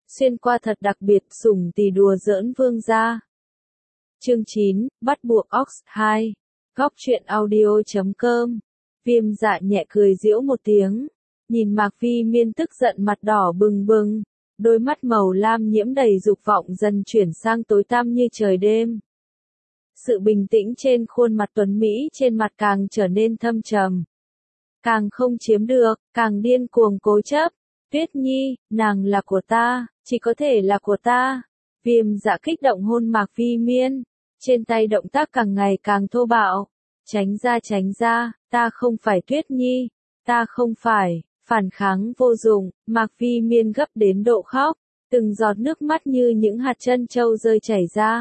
xuyên qua thật đặc biệt sủng tì đùa giỡn vương gia. Chương 9, bắt buộc Ox 2. Góc truyện audio.com. Viêm Dạ nhẹ cười giễu một tiếng, nhìn Mạc Vi Miên tức giận mặt đỏ bừng bừng, đôi mắt màu lam nhiễm đầy dục vọng dần chuyển sang tối tăm như trời đêm. Sự bình tĩnh trên khuôn mặt tuấn mỹ trên mặt càng trở nên thâm trầm. Càng không chiếm được, càng điên cuồng cố chấp. Tuyết Nhi, nàng là của ta, chỉ có thể là của ta. Viêm Dạ kích động hôn Mạc Vi Miên, trên tay động tác càng ngày càng thô bạo. Tránh ra, ta không phải Tuyết Nhi, ta không phải. Phản kháng vô dụng, Mạc Vi Miên gấp đến độ khóc, từng giọt nước mắt như những hạt trân châu rơi chảy ra.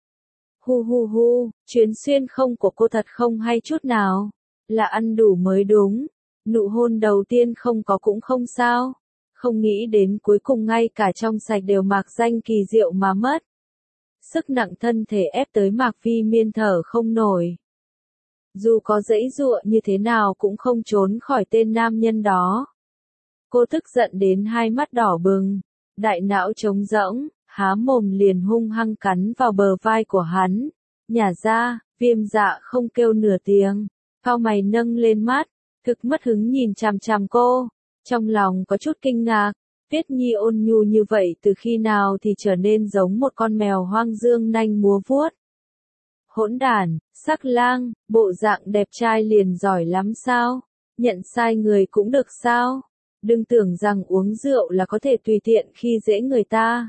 Hu, chuyến xuyên không của cô thật không hay chút nào, là ăn đủ mới đúng. Nụ hôn đầu tiên không có cũng không sao, không nghĩ đến cuối cùng ngay cả trong sạch đều mạc danh kỳ diệu mà mất. Sức nặng thân thể ép tới Mạc Vi Miên thở không nổi. Dù có giãy giụa như thế nào cũng không trốn khỏi tên nam nhân đó. Cô tức giận đến hai mắt đỏ bừng, đại não trống rỗng, há mồm liền hung hăng cắn vào bờ vai của hắn. Nhả ra, Viêm Dạ không kêu nửa tiếng, cau mày nâng lên mắt, thực mất hứng nhìn chằm chằm cô, trong lòng có chút kinh ngạc. Tuyết Nhi ôn nhu như vậy từ khi nào thì trở nên giống một con mèo hoang dương nanh múa vuốt. Hỗn đản, sắc lang, bộ dạng đẹp trai liền giỏi lắm sao? Nhận sai người cũng được sao? Đừng tưởng rằng uống rượu là có thể tùy tiện khi dễ người ta.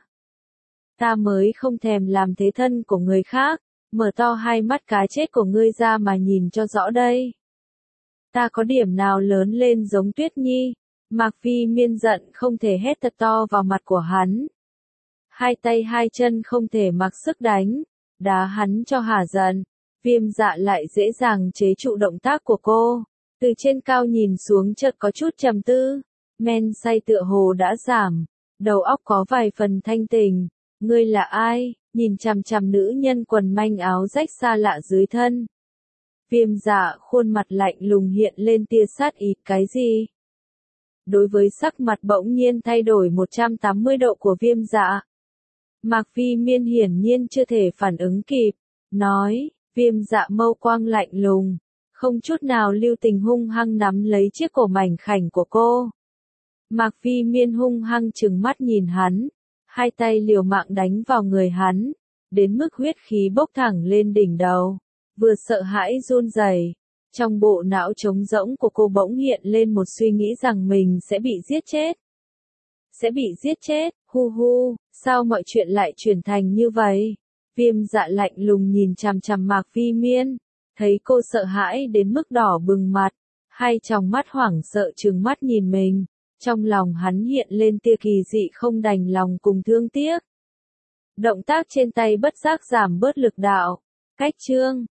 Ta mới không thèm làm thế thân của người khác, mở to hai mắt cá chết của ngươi ra mà nhìn cho rõ đây. Ta có điểm nào lớn lên giống Tuyết Nhi? Mạc Vi Miên giận không thể hét thật to vào mặt của hắn. Hai tay hai chân không thể mặc sức đánh, đá hắn cho hả giận. Viêm Dạ lại dễ dàng chế trụ động tác của cô, từ trên cao nhìn xuống chợt có chút trầm tư. Men say tựa hồ đã giảm, đầu óc có vài phần thanh tỉnh. Ngươi là ai? Nhìn chằm chằm nữ nhân quần manh áo rách xa lạ dưới thân. Viêm Dạ khuôn mặt lạnh lùng hiện lên tia sát ý. Cái gì? Đối với sắc mặt bỗng nhiên thay đổi 180 độ của Viêm Dạ, Mạc Vi Miên hiển nhiên chưa thể phản ứng kịp, nói. Viêm Dạ mâu quang lạnh lùng, không chút nào lưu tình hung hăng nắm lấy chiếc cổ mảnh khảnh của cô. Mạc Vi Miên hung hăng trừng mắt nhìn hắn, hai tay liều mạng đánh vào người hắn, đến mức huyết khí bốc thẳng lên đỉnh đầu, vừa sợ hãi run rẩy. Trong bộ não trống rỗng của cô bỗng hiện lên một suy nghĩ rằng mình sẽ bị giết chết. Sẽ bị giết chết, hu, sao mọi chuyện lại chuyển thành như vậy? Viêm Dạ lạnh lùng nhìn chằm chằm Mạc Vi Miên, thấy cô sợ hãi đến mức đỏ bừng mặt, hai tròng mắt hoảng sợ trừng mắt nhìn mình, trong lòng hắn hiện lên tia kỳ dị không đành lòng cùng thương tiếc. Động tác trên tay bất giác giảm bớt lực đạo, cách chương.